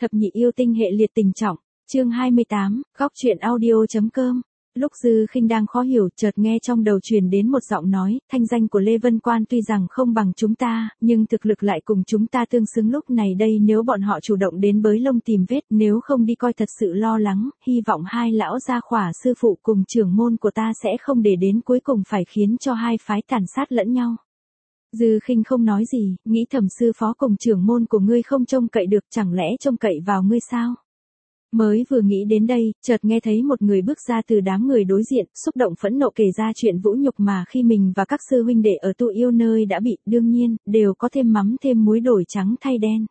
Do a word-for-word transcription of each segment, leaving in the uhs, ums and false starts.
Thập nhị yêu tinh hệ liệt tình trọng, chương hai mươi tám, góc truyện audio.com. Lúc Dư Khinh đang khó hiểu, chợt nghe trong đầu truyền đến một giọng nói, thanh danh của Lê Vân Quan tuy rằng không bằng chúng ta, nhưng thực lực lại cùng chúng ta tương xứng. Lúc này đây nếu bọn họ chủ động đến bới lông tìm vết, nếu không đi coi thật sự lo lắng, hy vọng hai lão gia khỏa sư phụ cùng trưởng môn của ta sẽ không để đến cuối cùng phải khiến cho hai phái tàn sát lẫn nhau. Dư Khinh không nói gì, nghĩ thầm sư phó cùng trưởng môn của ngươi không trông cậy được, chẳng lẽ trông cậy vào ngươi sao? Mới vừa nghĩ đến đây, chợt nghe thấy một người bước ra từ đám người đối diện, xúc động phẫn nộ kể ra chuyện vũ nhục mà khi mình và các sư huynh đệ ở tụ yêu nơi đã bị, đương nhiên, đều có thêm mắm thêm muối đổi trắng thay đen.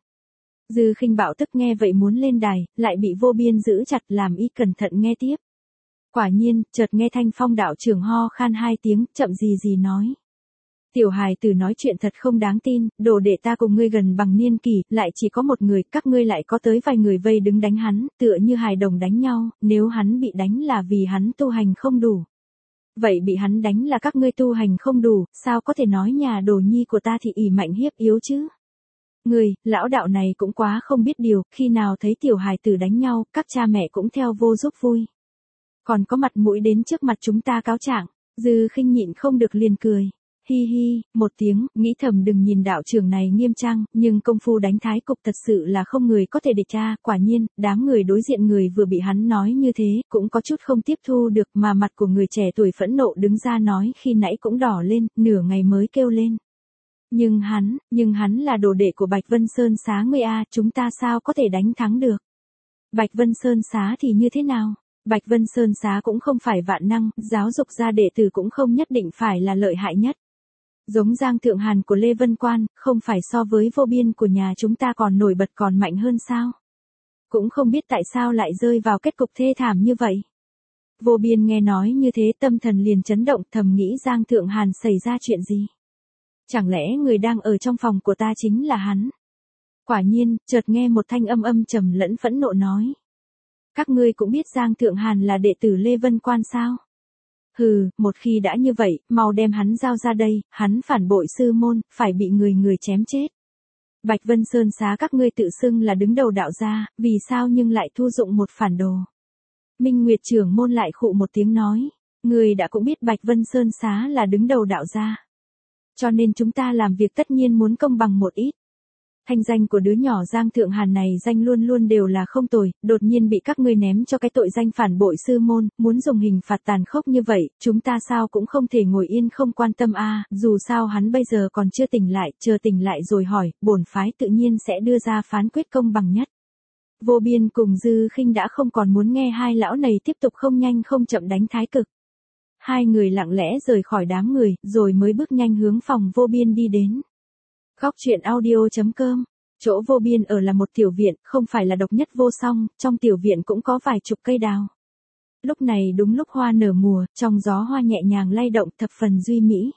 Dư Khinh bạo tức nghe vậy muốn lên đài, lại bị Vô Biên giữ chặt làm y cẩn thận nghe tiếp. Quả nhiên, chợt nghe Thanh Phong đạo trưởng ho khan hai tiếng, chậm gì gì nói. Tiểu hài tử nói chuyện thật không đáng tin, đồ đệ ta cùng ngươi gần bằng niên kỷ, lại chỉ có một người, các ngươi lại có tới vài người vây đứng đánh hắn, tựa như hài đồng đánh nhau, nếu hắn bị đánh là vì hắn tu hành không đủ. Vậy bị hắn đánh là các ngươi tu hành không đủ, sao có thể nói nhà đồ nhi của ta thì ỷ mạnh hiếp yếu chứ? Người, lão đạo này cũng quá không biết điều, khi nào thấy tiểu hài tử đánh nhau, các cha mẹ cũng theo vô giúp vui. Còn có mặt mũi đến trước mặt chúng ta cáo trạng. Dư Khinh nhịn không được liền cười. Hi hi, một tiếng, nghĩ thầm đừng nhìn đạo trưởng này nghiêm trang, nhưng công phu đánh thái cục thật sự là không người có thể địch tra. Quả nhiên, đám người đối diện người vừa bị hắn nói như thế, cũng có chút không tiếp thu được, mà mặt của người trẻ tuổi phẫn nộ đứng ra nói khi nãy cũng đỏ lên, nửa ngày mới kêu lên. Nhưng hắn, nhưng hắn là đồ đệ của Bạch Vân Sơn Xá ngươi a, chúng ta sao có thể đánh thắng được? Bạch Vân Sơn Xá thì như thế nào? Bạch Vân Sơn Xá cũng không phải vạn năng, giáo dục ra đệ tử cũng không nhất định phải là lợi hại nhất. Giống Giang Thượng Hàn của Lê Vân Quan, không phải so với Vô Biên của nhà chúng ta còn nổi bật còn mạnh hơn sao? Cũng không biết tại sao lại rơi vào kết cục thê thảm như vậy. Vô Biên nghe nói như thế tâm thần liền chấn động, thầm nghĩ Giang Thượng Hàn xảy ra chuyện gì? Chẳng lẽ người đang ở trong phòng của ta chính là hắn? Quả nhiên, chợt nghe một thanh âm âm trầm lẫn phẫn nộ nói. Các ngươi cũng biết Giang Thượng Hàn là đệ tử Lê Vân Quan sao? Hừ, một khi đã như vậy, mau đem hắn giao ra đây, hắn phản bội sư môn, phải bị người người chém chết. Bạch Vân Sơn Xá các ngươi tự xưng là đứng đầu đạo gia, vì sao nhưng lại thu dụng một phản đồ? Minh Nguyệt trưởng môn lại khụ một tiếng nói, người đã cũng biết Bạch Vân Sơn Xá là đứng đầu đạo gia. Cho nên chúng ta làm việc tất nhiên muốn công bằng một ít. Thanh danh của đứa nhỏ Giang Thượng Hàn này danh luôn luôn đều là không tồi, đột nhiên bị các ngươi ném cho cái tội danh phản bội sư môn, muốn dùng hình phạt tàn khốc như vậy, chúng ta sao cũng không thể ngồi yên không quan tâm a, dù sao hắn bây giờ còn chưa tỉnh lại, chờ tỉnh lại rồi hỏi, bổn phái tự nhiên sẽ đưa ra phán quyết công bằng nhất. Vô Biên cùng Dư Khinh đã không còn muốn nghe hai lão này tiếp tục không nhanh không chậm đánh thái cực. Hai người lặng lẽ rời khỏi đám người, rồi mới bước nhanh hướng phòng Vô Biên đi đến. Góc truyện audio.com. Chỗ Vô Biên ở là một tiểu viện, không phải là độc nhất vô song, trong tiểu viện cũng có vài chục cây đào. Lúc này đúng lúc hoa nở mùa, trong gió hoa nhẹ nhàng lay động thập phần duy mỹ.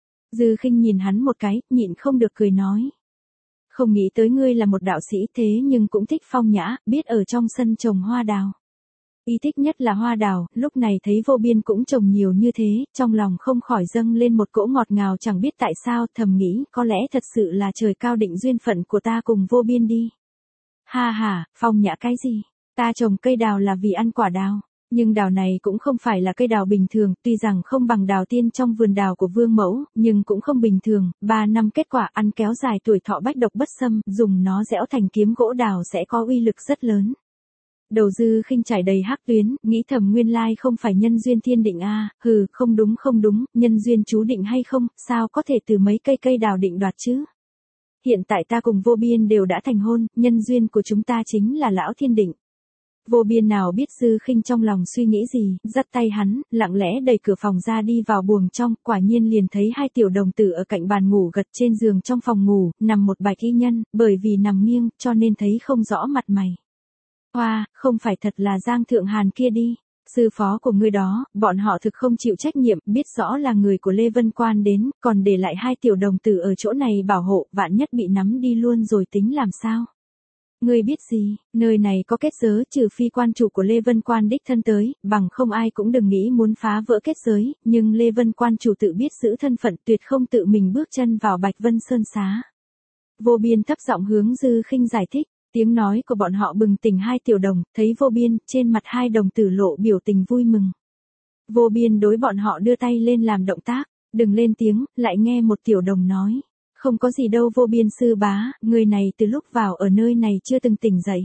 Dư Khinh nhìn hắn một cái, nhịn không được cười nói. Không nghĩ tới ngươi là một đạo sĩ thế nhưng cũng thích phong nhã, biết ở trong sân trồng hoa đào. Y thích nhất là hoa đào, lúc này thấy Vô Biên cũng trồng nhiều như thế, trong lòng không khỏi dâng lên một cỗ ngọt ngào chẳng biết tại sao, thầm nghĩ, có lẽ thật sự là trời cao định duyên phận của ta cùng Vô Biên đi. Ha ha, phong nhã cái gì? Ta trồng cây đào là vì ăn quả đào. Nhưng đào này cũng không phải là cây đào bình thường, tuy rằng không bằng đào tiên trong vườn đào của Vương Mẫu, nhưng cũng không bình thường, ba năm kết quả ăn kéo dài tuổi thọ bách độc bất xâm, dùng nó giẽo thành kiếm gỗ đào sẽ có uy lực rất lớn. Đầu Dư Khinh trải đầy hắc tuyến, nghĩ thầm nguyên lai không phải nhân duyên thiên định a, hừ, không đúng không đúng, nhân duyên chú định hay không, sao có thể từ mấy cây cây đào định đoạt chứ? Hiện tại ta cùng Vô Biên đều đã thành hôn, nhân duyên của chúng ta chính là lão thiên định. Vô Biên nào biết Dư Khinh trong lòng suy nghĩ gì, dắt tay hắn, lặng lẽ đẩy cửa phòng ra đi vào buồng trong, quả nhiên liền thấy hai tiểu đồng tử ở cạnh bàn ngủ gật trên giường trong phòng ngủ, nằm một bạch y nhân, bởi vì nằm nghiêng, cho nên thấy không rõ mặt mày. Hoa, không phải thật là Giang Thượng Hàn kia đi, sư phó của ngươi đó, bọn họ thực không chịu trách nhiệm, biết rõ là người của Lê Vân Quan đến, còn để lại hai tiểu đồng tử ở chỗ này bảo hộ, vạn nhất bị nắm đi luôn rồi tính làm sao? Ngươi biết gì, nơi này có kết giới, trừ phi quan chủ của Lê Vân Quan đích thân tới, bằng không ai cũng đừng nghĩ muốn phá vỡ kết giới, nhưng Lê Vân Quan chủ tự biết giữ thân phận, tuyệt không tự mình bước chân vào Bạch Vân Sơn Xá. Vô Biên thấp giọng hướng Dư Khinh giải thích. Tiếng nói của bọn họ bừng tỉnh hai tiểu đồng, thấy Vô Biên, trên mặt hai đồng tử lộ biểu tình vui mừng. Vô Biên đối bọn họ đưa tay lên làm động tác, đừng lên tiếng, lại nghe một tiểu đồng nói. Không có gì đâu Vô Biên sư bá, người này từ lúc vào ở nơi này chưa từng tỉnh dậy.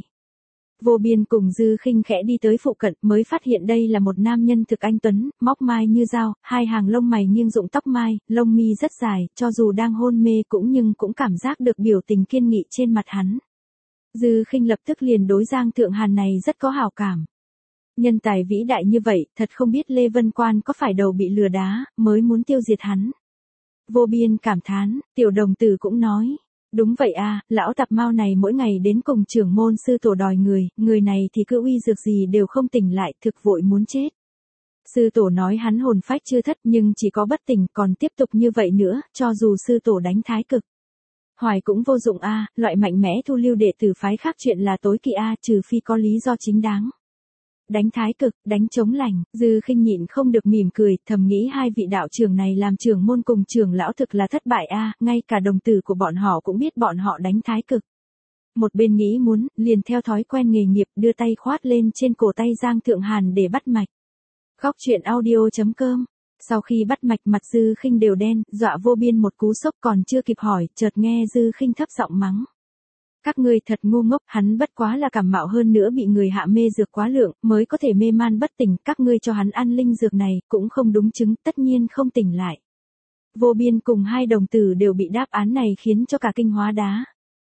Vô Biên cùng Dư Khinh khẽ đi tới phụ cận mới phát hiện đây là một nam nhân thực anh tuấn, móc mai như dao, hai hàng lông mày nghiêng rụng tóc mai, lông mi rất dài, cho dù đang hôn mê cũng nhưng cũng cảm giác được biểu tình kiên nghị trên mặt hắn. Dư Khinh lập tức liền đối Giang Thượng Hàn này rất có hảo cảm. Nhân tài vĩ đại như vậy, thật không biết Lê Vân Quan có phải đầu bị lừa đá, mới muốn tiêu diệt hắn. Vô Biên cảm thán, tiểu đồng tử cũng nói. Đúng vậy a, lão tạp mao này mỗi ngày đến cùng trưởng môn sư tổ đòi người, người này thì cứ uy dược gì đều không tỉnh lại, thực vội muốn chết. Sư tổ nói hắn hồn phách chưa thất nhưng chỉ có bất tỉnh, còn tiếp tục như vậy nữa, cho dù sư tổ đánh thái cực. Hoài cũng vô dụng a, loại mạnh mẽ thu lưu đệ tử phái khác chuyện là tối kỵ a, trừ phi có lý do chính đáng. Đánh thái cực, đánh chống lành, Dư Khinh nhịn không được mỉm cười, thầm nghĩ hai vị đạo trưởng này làm trưởng môn cùng trưởng lão thực là thất bại a, ngay cả đồng tử của bọn họ cũng biết bọn họ đánh thái cực. Một bên nghĩ muốn, liền theo thói quen nghề nghiệp đưa tay khoát lên trên cổ tay Giang Thượng Hàn để bắt mạch. Góc truyện audio chấm com. Sau khi bắt mạch mặt Dư Khinh đều đen, dọa Vô Biên một cú sốc còn chưa kịp hỏi, chợt nghe Dư Khinh thấp giọng mắng. Các ngươi thật ngu ngốc, hắn bất quá là cảm mạo hơn nữa bị người hạ mê dược quá lượng, mới có thể mê man bất tỉnh, các ngươi cho hắn ăn linh dược này, cũng không đúng chứng, tất nhiên không tỉnh lại. Vô Biên cùng hai đồng tử đều bị đáp án này khiến cho cả kinh hóa đá.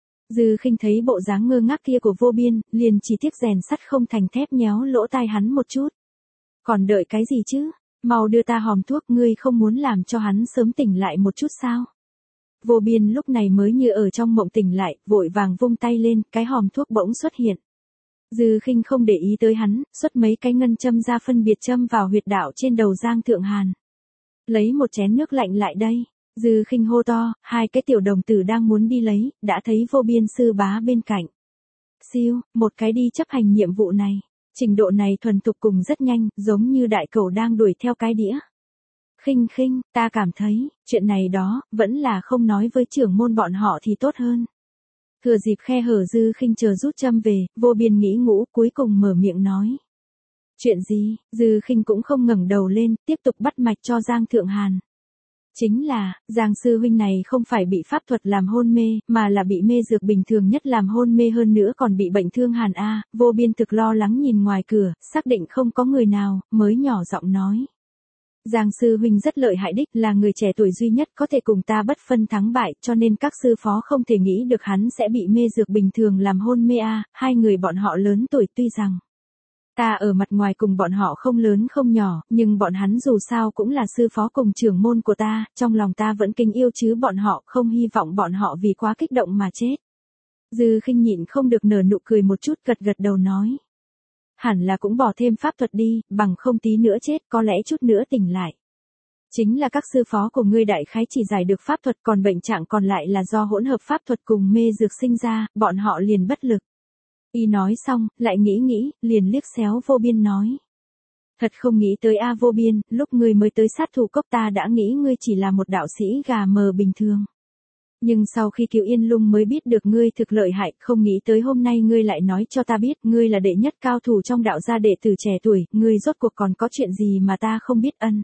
Dư Khinh thấy bộ dáng ngơ ngác kia của Vô Biên, liền chỉ tiếc rèn sắt không thành thép nhéo lỗ tai hắn một chút. Còn đợi cái gì chứ, mau đưa ta hòm thuốc, ngươi không muốn làm cho hắn sớm tỉnh lại một chút sao? Vô Biên lúc này mới như ở trong mộng tỉnh lại, vội vàng vung tay lên, cái hòm thuốc bỗng xuất hiện. Dư Khinh không để ý tới hắn, xuất mấy cái ngân châm ra phân biệt châm vào huyệt đạo trên đầu Giang Thượng Hàn. Lấy một chén nước lạnh lại đây. Dư Khinh hô to, hai cái tiểu đồng tử đang muốn đi lấy, đã thấy Vô Biên sư bá bên cạnh. Siêu, một cái đi chấp hành nhiệm vụ này. Trình độ này thuần thục cùng rất nhanh, giống như đại cẩu đang đuổi theo cái đĩa. Khinh Khinh, ta cảm thấy, chuyện này đó, vẫn là không nói với trưởng môn bọn họ thì tốt hơn. Thừa dịp khe hở Dư Khinh chờ rút châm về, Vô Biên nghĩ ngũ, cuối cùng mở miệng nói. Chuyện gì? Dư Khinh cũng không ngẩng đầu lên, tiếp tục bắt mạch cho Giang Thượng Hàn. Chính là, Giang sư huynh này không phải bị pháp thuật làm hôn mê, mà là bị mê dược bình thường nhất làm hôn mê hơn nữa còn bị bệnh thương hàn a. Vô Biên thực lo lắng nhìn ngoài cửa, xác định không có người nào, mới nhỏ giọng nói. Giang sư huynh rất lợi hại đích, là người trẻ tuổi duy nhất có thể cùng ta bất phân thắng bại, cho nên các sư phó không thể nghĩ được hắn sẽ bị mê dược bình thường làm hôn mê a. Hai người bọn họ lớn tuổi, tuy rằng ta ở mặt ngoài cùng bọn họ không lớn không nhỏ, nhưng bọn hắn dù sao cũng là sư phó cùng trưởng môn của ta, trong lòng ta vẫn kính yêu chứ bọn họ, không hy vọng bọn họ vì quá kích động mà chết. Dư Khinh nhịn không được nở nụ cười một chút, gật gật đầu nói. Hẳn là cũng bỏ thêm pháp thuật đi, bằng không tí nữa chết, có lẽ chút nữa tỉnh lại. Chính là các sư phó của ngươi đại khái chỉ giải được pháp thuật, còn bệnh trạng còn lại là do hỗn hợp pháp thuật cùng mê dược sinh ra, bọn họ liền bất lực. Y nói xong, lại nghĩ nghĩ, liền liếc xéo Vô Biên nói. Thật không nghĩ tới a Vô Biên, lúc ngươi mới tới sát thủ cốc ta đã nghĩ ngươi chỉ là một đạo sĩ gà mờ bình thường. Nhưng sau khi cứu Yên Lung mới biết được ngươi thực lợi hại, không nghĩ tới hôm nay ngươi lại nói cho ta biết ngươi là đệ nhất cao thủ trong đạo gia đệ tử trẻ tuổi, ngươi rốt cuộc còn có chuyện gì mà ta không biết ân.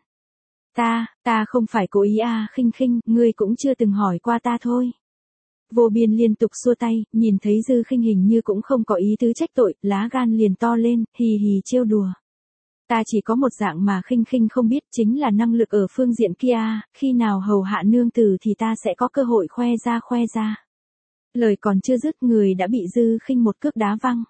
Ta, ta không phải cố ý a Khinh Khinh, ngươi cũng chưa từng hỏi qua ta thôi. Vô Biên liên tục xua tay, nhìn thấy Dư Khinh hình như cũng không có ý tứ trách tội, lá gan liền to lên, hì hì trêu đùa. Ta chỉ có một dạng mà Khinh Khinh không biết, chính là năng lực ở phương diện kia, khi nào hầu hạ nương tử thì ta sẽ có cơ hội khoe ra khoe ra. Lời còn chưa dứt, người đã bị Dư Khinh một cước đá văng.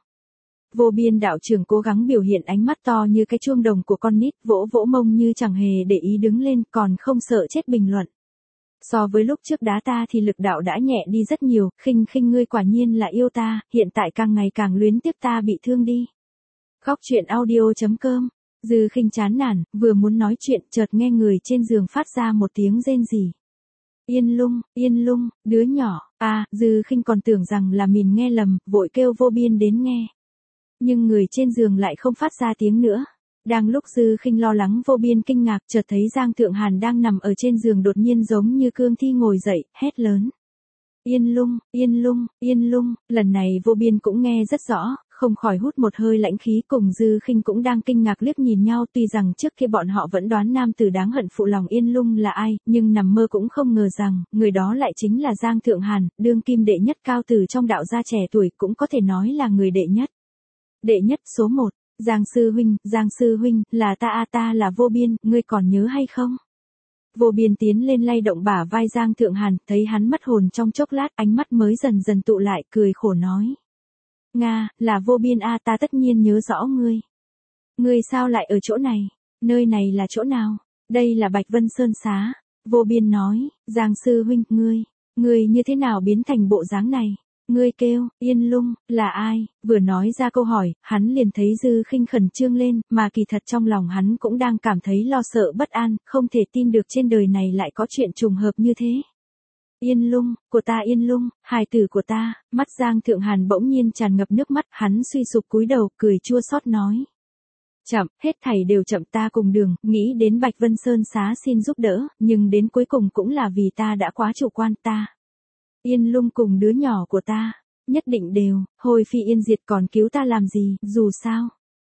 Vô Biên đạo trưởng cố gắng biểu hiện ánh mắt to như cái chuông đồng của con nít, vỗ vỗ mông như chẳng hề để ý đứng lên, còn không sợ chết bình luận. So với lúc trước đá ta thì lực đạo đã nhẹ đi rất nhiều, Khinh Khinh ngươi quả nhiên là yêu ta, hiện tại càng ngày càng luyến tiếc ta bị thương đi. Góc truyện audio chấm com. Dư Khinh chán nản, vừa muốn nói chuyện, chợt nghe người trên giường phát ra một tiếng rên rỉ. Yên Lung, Yên Lung, đứa nhỏ, à, Dư Khinh còn tưởng rằng là mình nghe lầm, vội kêu Vô Biên đến nghe. Nhưng người trên giường lại không phát ra tiếng nữa. Đang lúc Dư Khinh lo lắng Vô Biên kinh ngạc, chợt thấy Giang Thượng Hàn đang nằm ở trên giường đột nhiên giống như cương thi ngồi dậy, hét lớn. Yên Lung, Yên Lung, Yên Lung, lần này Vô Biên cũng nghe rất rõ, không khỏi hút một hơi lãnh khí. Cùng Dư Khinh cũng đang kinh ngạc liếc nhìn nhau, tuy rằng trước kia bọn họ vẫn đoán nam tử đáng hận phụ lòng Yên Lung là ai, nhưng nằm mơ cũng không ngờ rằng, người đó lại chính là Giang Thượng Hàn, đương kim đệ nhất cao tử trong đạo gia trẻ tuổi, cũng có thể nói là người đệ nhất. Đệ nhất số một, Giang sư huynh, Giang sư huynh, là ta a ta là Vô Biên, ngươi còn nhớ hay không? Vô Biên tiến lên lay động bả vai Giang Thượng Hàn, thấy hắn mất hồn trong chốc lát, ánh mắt mới dần dần tụ lại, cười khổ nói. Nga, là Vô Biên a, ta tất nhiên nhớ rõ ngươi. Ngươi sao lại ở chỗ này? Nơi này là chỗ nào? Đây là Bạch Vân Sơn Xá. Vô Biên nói, Giang sư huynh, ngươi, ngươi như thế nào biến thành bộ dáng này? Ngươi kêu, Yên Lung, là ai? Vừa nói ra câu hỏi, hắn liền thấy Dư Khinh khẩn trương lên, mà kỳ thật trong lòng hắn cũng đang cảm thấy lo sợ bất an, không thể tin được trên đời này lại có chuyện trùng hợp như thế. Yên Lung, của ta Yên Lung, hài tử của ta. Mắt Giang Thượng Hàn bỗng nhiên tràn ngập nước mắt, hắn suy sụp cúi đầu, cười chua xót nói. Chậm, hết thảy đều chậm, ta cùng đường, nghĩ đến Bạch Vân Sơn Xá xin giúp đỡ, nhưng đến cuối cùng cũng là vì ta đã quá chủ quan, ta. Yên Lung cùng đứa nhỏ của ta, nhất định đều, hồi phi yên diệt còn cứu ta làm gì, dù sao.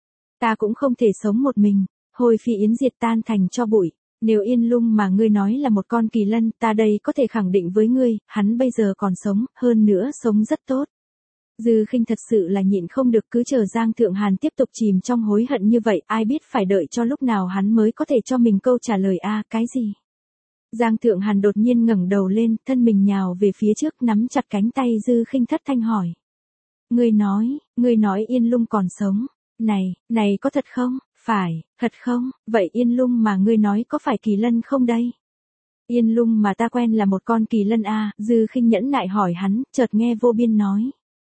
Ta cũng không thể sống một mình, hồi phi yến diệt tan thành cho bụi. Nếu Yên Lung mà ngươi nói là một con kỳ lân, ta đây có thể khẳng định với ngươi, hắn bây giờ còn sống, hơn nữa sống rất tốt. Dư Khinh thật sự là nhịn không được, cứ chờ Giang Thượng Hàn tiếp tục chìm trong hối hận như vậy, ai biết phải đợi cho lúc nào hắn mới có thể cho mình câu trả lời a, cái gì? Giang Thượng Hàn đột nhiên ngẩng đầu lên, thân mình nhào về phía trước, nắm chặt cánh tay Dư Khinh thất thanh hỏi. Ngươi nói, ngươi nói Yên Lung còn sống. Này, này có thật không? Phải, thật không? Vậy Yên Lung mà ngươi nói có phải kỳ lân không đây? Yên Lung mà ta quen là một con kỳ lân a, Dư Khinh nhẫn nại hỏi hắn, chợt nghe Vô Biên nói.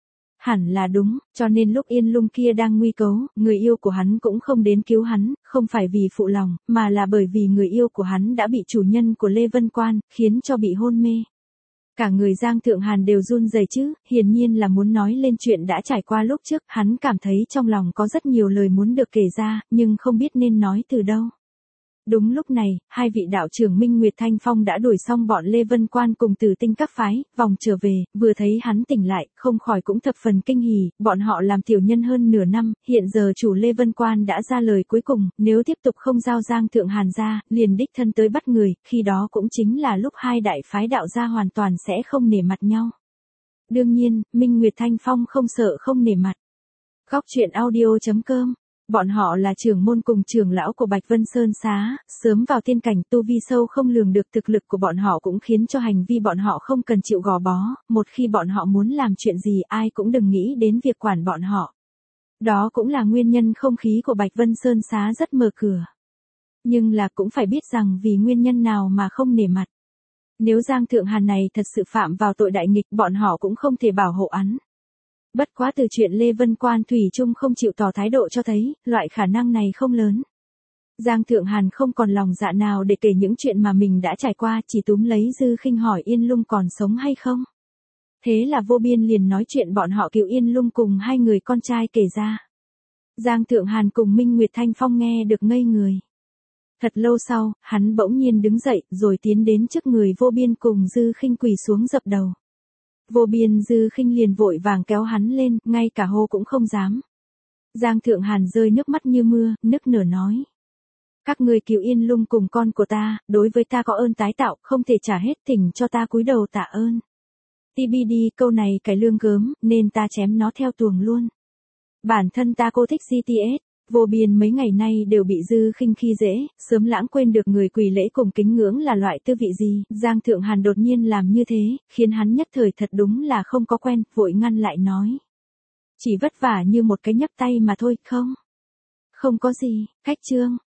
Hẳn là đúng, cho nên lúc Yên Lung kia đang nguy cấu, người yêu của hắn cũng không đến cứu hắn, không phải vì phụ lòng, mà là bởi vì người yêu của hắn đã bị chủ nhân của Lê Vân Quan, khiến cho bị hôn mê. Cả người Giang Thượng Hàn đều run rẩy chứ, hiển nhiên là muốn nói lên chuyện đã trải qua lúc trước, hắn cảm thấy trong lòng có rất nhiều lời muốn được kể ra, nhưng không biết nên nói từ đâu. Đúng lúc này, hai vị đạo trưởng Minh Nguyệt Thanh Phong đã đuổi xong bọn Lê Vân Quan cùng Tử Tinh các phái, vòng trở về, vừa thấy hắn tỉnh lại, không khỏi cũng thập phần kinh hỉ, bọn họ làm tiểu nhân hơn nửa năm, hiện giờ chủ Lê Vân Quan đã ra lời cuối cùng, nếu tiếp tục không giao Giang Thượng Hàn ra, liền đích thân tới bắt người, khi đó cũng chính là lúc hai đại phái đạo gia hoàn toàn sẽ không nể mặt nhau. Đương nhiên, Minh Nguyệt Thanh Phong không sợ không nể mặt. Góc truyện audio chấm com. Bọn họ là trưởng môn cùng trưởng lão của Bạch Vân Sơn Xá, sớm vào tiên cảnh, tu vi sâu không lường được, thực lực của bọn họ cũng khiến cho hành vi bọn họ không cần chịu gò bó, một khi bọn họ muốn làm chuyện gì ai cũng đừng nghĩ đến việc quản bọn họ. Đó cũng là nguyên nhân không khí của Bạch Vân Sơn Xá rất mở cửa. Nhưng là cũng phải biết rằng vì nguyên nhân nào mà không nể mặt. Nếu Giang Thượng Hàn này thật sự phạm vào tội đại nghịch, bọn họ cũng không thể bảo hộ hắn. Bất quá từ chuyện Lê Vân Quan thủy chung không chịu tỏ thái độ cho thấy, loại khả năng này không lớn. Giang Thượng Hàn không còn lòng dạ nào để kể những chuyện mà mình đã trải qua, chỉ túm lấy Dư Khinh hỏi Yên Lung còn sống hay không. Thế là Vô Biên liền nói chuyện bọn họ cứu Yên Lung cùng hai người con trai kể ra. Giang Thượng Hàn cùng Minh Nguyệt Thanh Phong nghe được ngây người. Thật lâu sau, hắn bỗng nhiên đứng dậy, rồi tiến đến trước người Vô Biên cùng Dư Khinh quỳ xuống dập đầu. Vô Biên Dư Khinh liền vội vàng kéo hắn lên, ngay cả hô cũng không dám. Giang Thượng Hàn rơi nước mắt như mưa, nức nở nói. Các ngươi cứu Yên Lung cùng con của ta, đối với ta có ơn tái tạo, không thể trả hết, thỉnh cho ta cúi đầu tạ ơn. tê bê đê câu này cải lương gớm, nên ta chém nó theo tuồng luôn. Bản thân ta cô thích giê tê ét. Vô Biên mấy ngày nay đều bị Dư Khinh khi dễ, sớm lãng quên được người quỳ lễ cùng kính ngưỡng là loại tư vị gì, Giang Thượng Hàn đột nhiên làm như thế, khiến hắn nhất thời thật đúng là không có quen, vội ngăn lại nói. Chỉ vất vả như một cái nhấc tay mà thôi, không? Không có gì, khách trương,